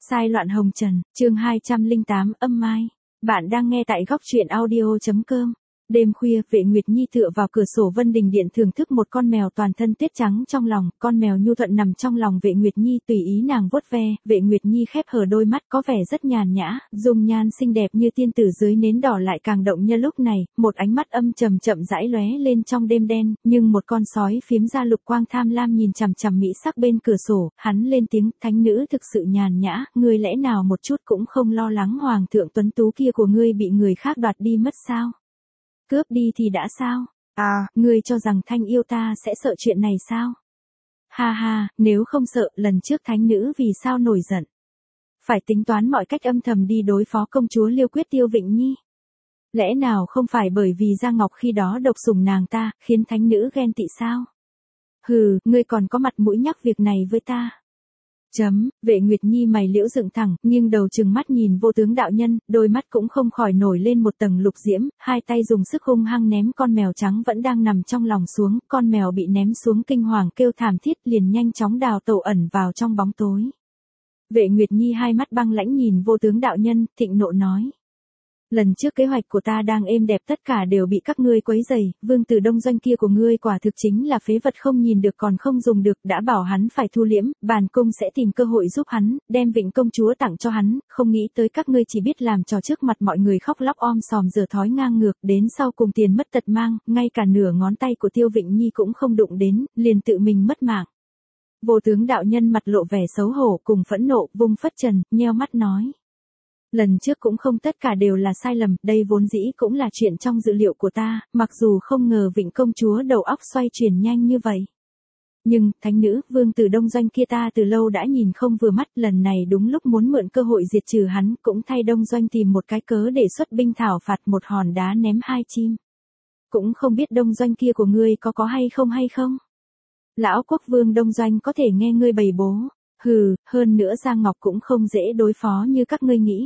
Sai loạn hồng trần, chương 208 âm mai. Bạn đang nghe tại góc truyện audio.com. Đêm khuya, Vệ Nguyệt Nhi tựa vào cửa sổ Vân Đình Điện thưởng thức một con mèo toàn thân tuyết trắng trong lòng, con mèo nhu thuận nằm trong lòng Vệ Nguyệt Nhi tùy ý nàng vuốt ve, Vệ Nguyệt Nhi khép hờ đôi mắt có vẻ rất nhàn nhã, dung nhan xinh đẹp như tiên tử dưới nến đỏ lại càng động như lúc này, một ánh mắt âm trầm chậm rãi lóe lên trong đêm đen, nhưng một con sói phiếm ra lục quang tham lam nhìn chằm chằm mỹ sắc bên cửa sổ, hắn lên tiếng, thánh nữ thực sự nhàn nhã, ngươi lẽ nào một chút cũng không lo lắng hoàng thượng tuấn tú kia của ngươi bị người khác đoạt đi mất sao? Cướp đi thì đã sao? À, ngươi cho rằng thanh yêu ta sẽ sợ chuyện này sao? Ha ha, nếu không sợ, lần trước thánh nữ vì sao nổi giận? Phải tính toán mọi cách âm thầm đi đối phó công chúa Liêu Quyết Tiêu Vịnh Nhi. Lẽ nào không phải bởi vì Giang Ngọc khi đó độc sủng nàng ta, khiến thánh nữ ghen tị sao? Hừ, ngươi còn có mặt mũi nhắc việc này với ta. Vệ Nguyệt Nhi mày liễu dựng thẳng, nghiêng đầu trừng mắt nhìn vô tướng đạo nhân, đôi mắt cũng không khỏi nổi lên một tầng lục diễm, hai tay dùng sức hung hăng ném con mèo trắng vẫn đang nằm trong lòng xuống, con mèo bị ném xuống kinh hoàng kêu thảm thiết liền nhanh chóng đào tẩu ẩn vào trong bóng tối. Vệ Nguyệt Nhi hai mắt băng lãnh nhìn vô tướng đạo nhân, thịnh nộ nói. Lần trước kế hoạch của ta đang êm đẹp tất cả đều bị các ngươi quấy rầy, vương tử đông doanh kia của ngươi quả thực chính là phế vật không nhìn được còn không dùng được, đã bảo hắn phải thu liễm, bản cung sẽ tìm cơ hội giúp hắn, đem Vịnh công chúa tặng cho hắn, không nghĩ tới các ngươi chỉ biết làm trò trước mặt mọi người khóc lóc om sòm dở thói ngang ngược, đến sau cùng tiền mất tật mang, ngay cả nửa ngón tay của Tiêu Vịnh Nhi cũng không đụng đến, liền tự mình mất mạng. Vô tướng đạo nhân mặt lộ vẻ xấu hổ cùng phẫn nộ, vung phất trần, nheo mắt nói. Lần trước cũng không tất cả đều là sai lầm, đây vốn dĩ cũng là chuyện trong dự liệu của ta, mặc dù không ngờ Vịnh công chúa đầu óc xoay chuyển nhanh như vậy. Nhưng, thánh nữ, vương tử đông doanh kia ta từ lâu đã nhìn không vừa mắt, lần này đúng lúc muốn mượn cơ hội diệt trừ hắn, cũng thay đông doanh tìm một cái cớ để xuất binh thảo phạt một hòn đá ném hai chim. Cũng không biết đông doanh kia của ngươi có hay không? Lão quốc vương đông doanh có thể nghe ngươi bày bố. Hừ, hơn nữa Giang Ngọc cũng không dễ đối phó như các ngươi nghĩ.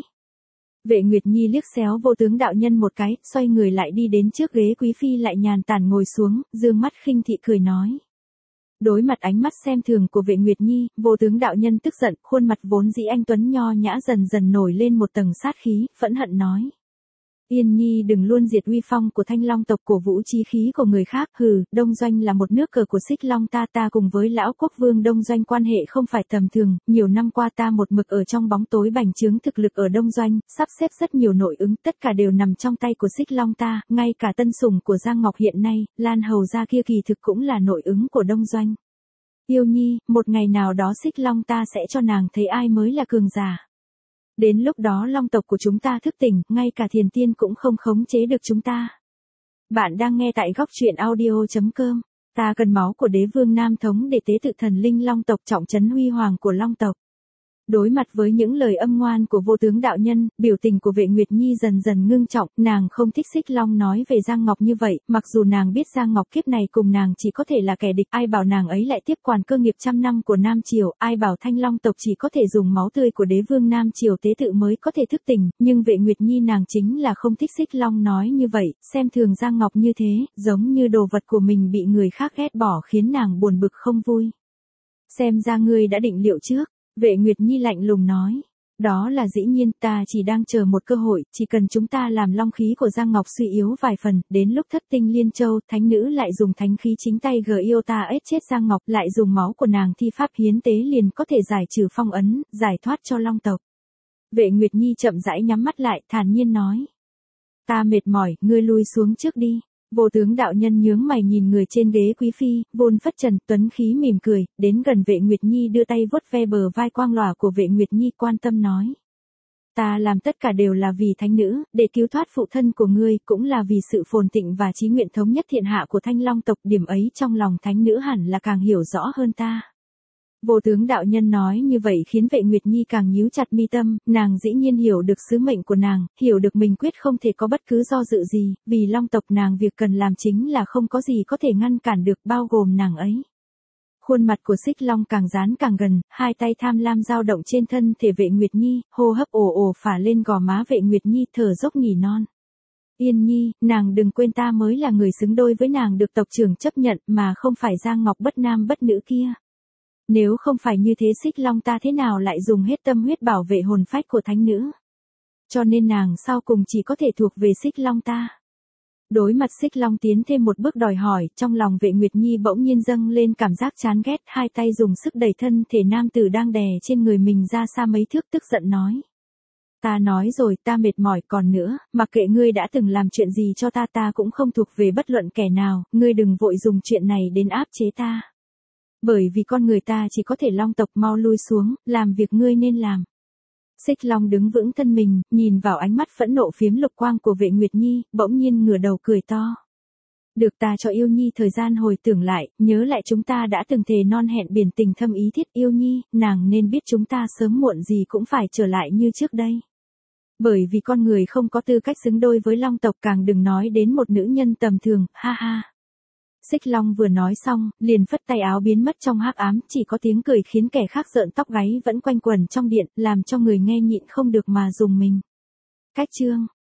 Vệ Nguyệt Nhi liếc xéo vô tướng đạo nhân một cái, xoay người lại đi đến trước ghế quý phi lại nhàn tản ngồi xuống, dương mắt khinh thị cười nói. Đối mặt ánh mắt xem thường của Vệ Nguyệt Nhi, vô tướng đạo nhân tức giận, khuôn mặt vốn dĩ anh tuấn nho nhã dần dần nổi lên một tầng sát khí, phẫn hận nói. Yên Nhi đừng luôn diệt uy phong của Thanh Long tộc cổ vũ chí khí của người khác, hừ, Đông Doanh là một nước cờ của Xích Long ta cùng với lão quốc vương Đông Doanh quan hệ không phải tầm thường, nhiều năm qua ta một mực ở trong bóng tối bành trướng thực lực ở Đông Doanh, sắp xếp rất nhiều nội ứng, tất cả đều nằm trong tay của Xích Long ta, ngay cả tân sủng của Giang Ngọc hiện nay, Lan Hầu gia kia kỳ thực cũng là nội ứng của Đông Doanh. Yêu Nhi, một ngày nào đó Xích Long ta sẽ cho nàng thấy ai mới là cường giả. Đến lúc đó long tộc của chúng ta thức tỉnh, ngay cả thiền tiên cũng không khống chế được chúng ta. Bạn đang nghe tại góc truyện audio.com. Ta cần máu của đế vương Nam Thống để tế tự thần linh long tộc trọng trấn huy hoàng của long tộc. Đối mặt với những lời âm ngoan của vô tướng đạo nhân, biểu tình của Vệ Nguyệt Nhi dần dần ngưng trọng, nàng không thích Xích Long nói về Giang Ngọc như vậy, mặc dù nàng biết Giang Ngọc kiếp này cùng nàng chỉ có thể là kẻ địch, ai bảo nàng ấy lại tiếp quản cơ nghiệp trăm năm của Nam Triều, ai bảo Thanh Long tộc chỉ có thể dùng máu tươi của đế vương Nam Triều tế tự mới có thể thức tỉnh, nhưng Vệ Nguyệt Nhi nàng chính là không thích Xích Long nói như vậy, xem thường Giang Ngọc như thế, giống như đồ vật của mình bị người khác ghét bỏ khiến nàng buồn bực không vui. Xem ra ngươi đã định liệu trước. Vệ Nguyệt Nhi lạnh lùng nói. Đó là dĩ nhiên, ta chỉ đang chờ một cơ hội, chỉ cần chúng ta làm long khí của Giang Ngọc suy yếu vài phần, đến lúc thất tinh liên châu, thánh nữ lại dùng thánh khí chính tay yêu ta ết chết Giang Ngọc, lại dùng máu của nàng thi pháp hiến tế liền có thể giải trừ phong ấn, giải thoát cho long tộc. Vệ Nguyệt Nhi chậm rãi nhắm mắt lại, thản nhiên nói. Ta mệt mỏi, ngươi lui xuống trước đi. Vô tướng đạo nhân nhướng mày nhìn người trên ghế quý phi, vôn phất trần, tuấn khí mỉm cười, đến gần Vệ Nguyệt Nhi đưa tay vuốt ve bờ vai quang lòa của Vệ Nguyệt Nhi quan tâm nói. Ta làm tất cả đều là vì thánh nữ, để cứu thoát phụ thân của ngươi, cũng là vì sự phồn thịnh và chí nguyện thống nhất thiên hạ của Thanh Long tộc, điểm ấy trong lòng thánh nữ hẳn là càng hiểu rõ hơn ta. Vô tướng đạo nhân nói như vậy khiến Vệ Nguyệt Nhi càng nhíu chặt mi tâm, nàng dĩ nhiên hiểu được sứ mệnh của nàng, hiểu được mình quyết không thể có bất cứ do dự gì, vì long tộc nàng việc cần làm chính là không có gì có thể ngăn cản được bao gồm nàng ấy. Khuôn mặt của Xích Long càng dán càng gần, hai tay tham lam dao động trên thân thể Vệ Nguyệt Nhi, hô hấp ồ ồ phả lên gò má Vệ Nguyệt Nhi thở dốc nỉ non. Yên Nhi, nàng đừng quên ta mới là người xứng đôi với nàng được tộc trưởng chấp nhận mà không phải Giang Ngọc bất nam bất nữ kia. Nếu không phải như thế Xích Long ta thế nào lại dùng hết tâm huyết bảo vệ hồn phách của thánh nữ. Cho nên nàng sau cùng chỉ có thể thuộc về Xích Long ta. Đối mặt Xích Long tiến thêm một bước đòi hỏi, trong lòng Vệ Nguyệt Nhi bỗng nhiên dâng lên cảm giác chán ghét, hai tay dùng sức đẩy thân thể nam tử đang đè trên người mình ra xa mấy thước, tức giận nói. Ta nói rồi, ta mệt mỏi, còn nữa, mặc kệ ngươi đã từng làm chuyện gì cho ta cũng không thuộc về bất luận kẻ nào, ngươi đừng vội dùng chuyện này đến áp chế ta. Bởi vì con người ta chỉ có thể long tộc, mau lui xuống, làm việc ngươi nên làm. Xích Long đứng vững thân mình, nhìn vào ánh mắt phẫn nộ phiếm lục quang của Vệ Nguyệt Nhi, bỗng nhiên ngửa đầu cười to. Được, ta cho Yêu Nhi thời gian hồi tưởng lại, nhớ lại chúng ta đã từng thề non hẹn biển tình thâm ý thiết. Yêu Nhi, nàng nên biết chúng ta sớm muộn gì cũng phải trở lại như trước đây. Bởi vì con người không có tư cách xứng đôi với long tộc, càng đừng nói đến một nữ nhân tầm thường, ha ha. Xích Long vừa nói xong, liền phất tay áo biến mất trong hắc ám, chỉ có tiếng cười khiến kẻ khác rợn tóc gáy vẫn quanh quẩn trong điện, làm cho người nghe nhịn không được mà rùng mình. Cách chương